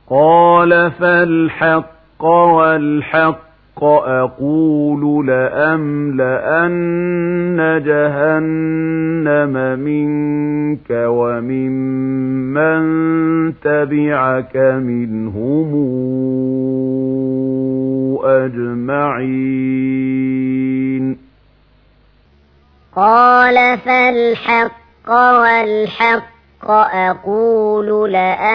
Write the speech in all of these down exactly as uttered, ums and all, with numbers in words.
قال فالحق والحق أقول لأملأن جهنم منك وممن تبعك منهم أجمعين. قال فالحق والحق أقول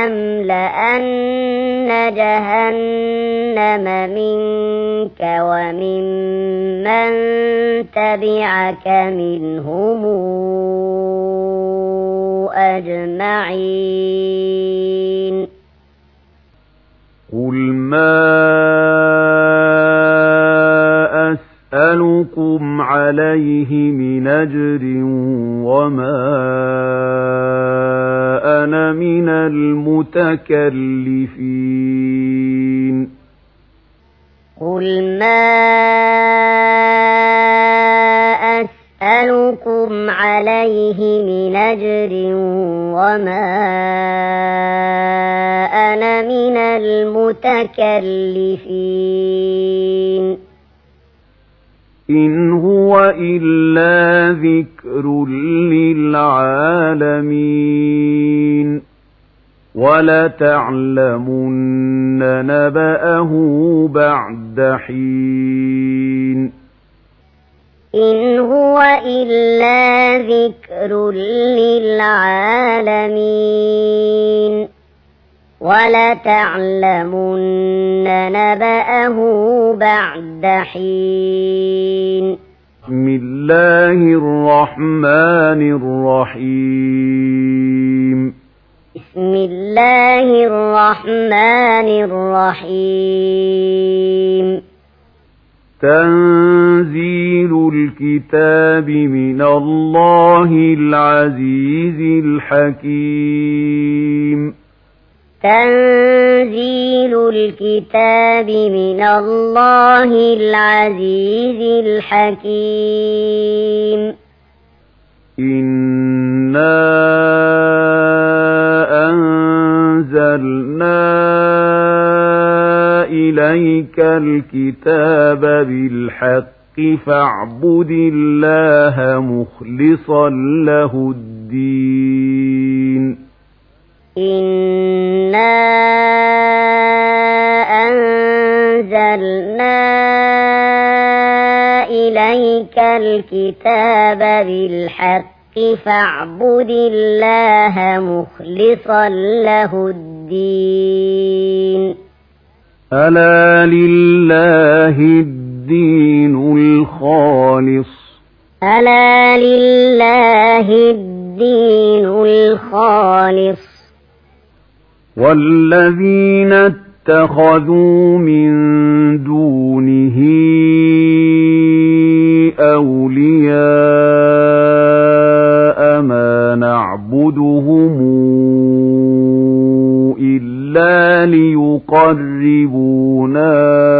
لأملأن جهنم منك وممن تبعك منهم أجمعين. قل ما أسألكم عليه من أجر وما أنا من المتكلفين. قل ما أسألكم عليه من أجر وما أنا من المتكلفين. إن هو إلا ذكر للعالمين ولتعلمن نبأه بعد حين. إن هو إلا ذكر للعالمين ولتعلمن نبأه بعد حين. بسم الله الرحمن الرحيم. بسم الله الرحمن الرحيم. تنزيل الكتاب من الله العزيز الحكيم. تنزيل الكتاب من الله العزيز الحكيم. إنا أنزلنا إليك الكتاب بالحق فاعبد الله مخلصا له الدين. إنا أنزلنا إليك الكتاب بالحق فاعبد الله مخلصا له الدين. ألا لله الدين الخالص. ألا لله الدين الخالص. والذين اتخذوا من دونه أولياء ما نعبدهم إلا ليقربونا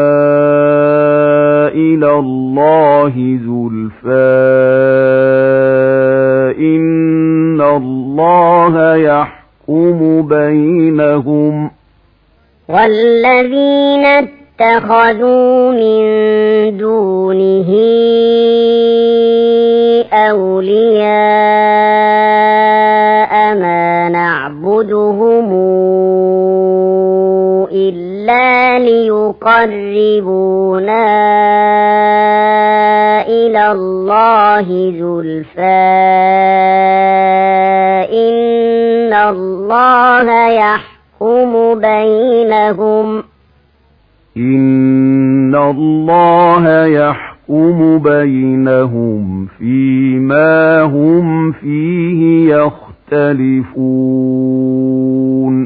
إلى الله زلفى إن الله يحب يحكم بينهم. والذين اتخذوا من دونه أولياء ما نعبدهم إلا ليقربونا إلى الله زلفى إن الله يحكم بينهم. إن الله يحكم بينهم فيما هم فيه يختلفون.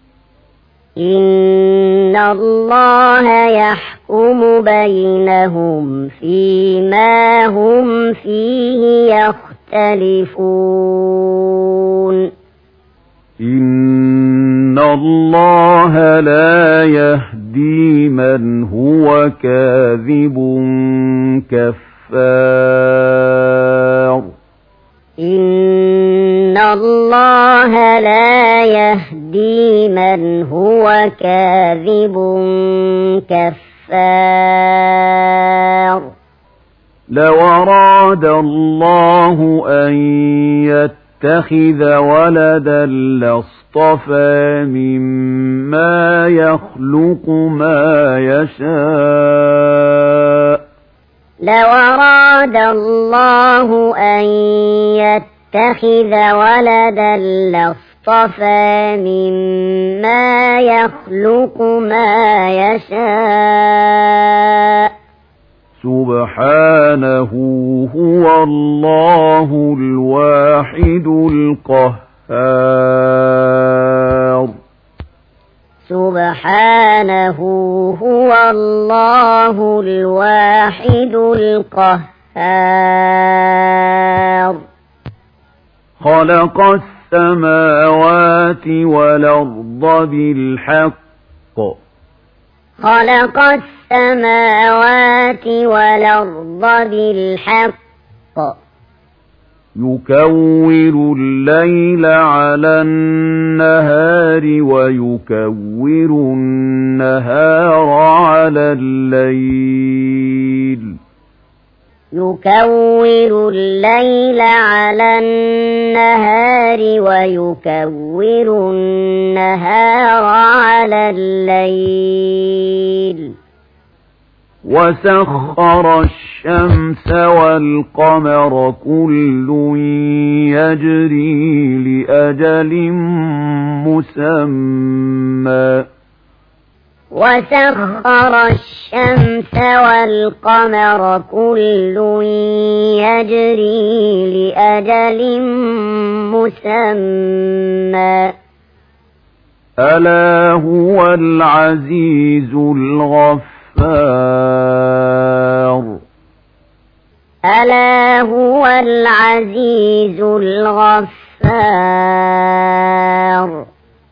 إن الله يحكم بينهم فيما هم فيه يختلفون. إن الله لا يهدي من هو كاذب كفار. إن الله لا يهدي من هو هو كاذب كفار لو أراد الله أن يتخذ ولدا لاصطفى مما يخلق ما يشاء لو أراد الله أن يتخذ ولدا لاصطفى مما يخلق ما يشاء سبحانه هو الله الواحد القهار سبحانه هو الله الواحد القهار خلق السماوات والأرض بالحق خلق السماوات والأرض بالحق يكور الليل على النهار ويكور النهار على الليل يكور الليل على النهار ويكور النهار على الليل وسخر الشمس والقمر كل يجري لأجل مسمى وسخر الشمس والقمر كل يجري لأجل مسمى ألا هو العزيز الغفار ألا هو العزيز الغفار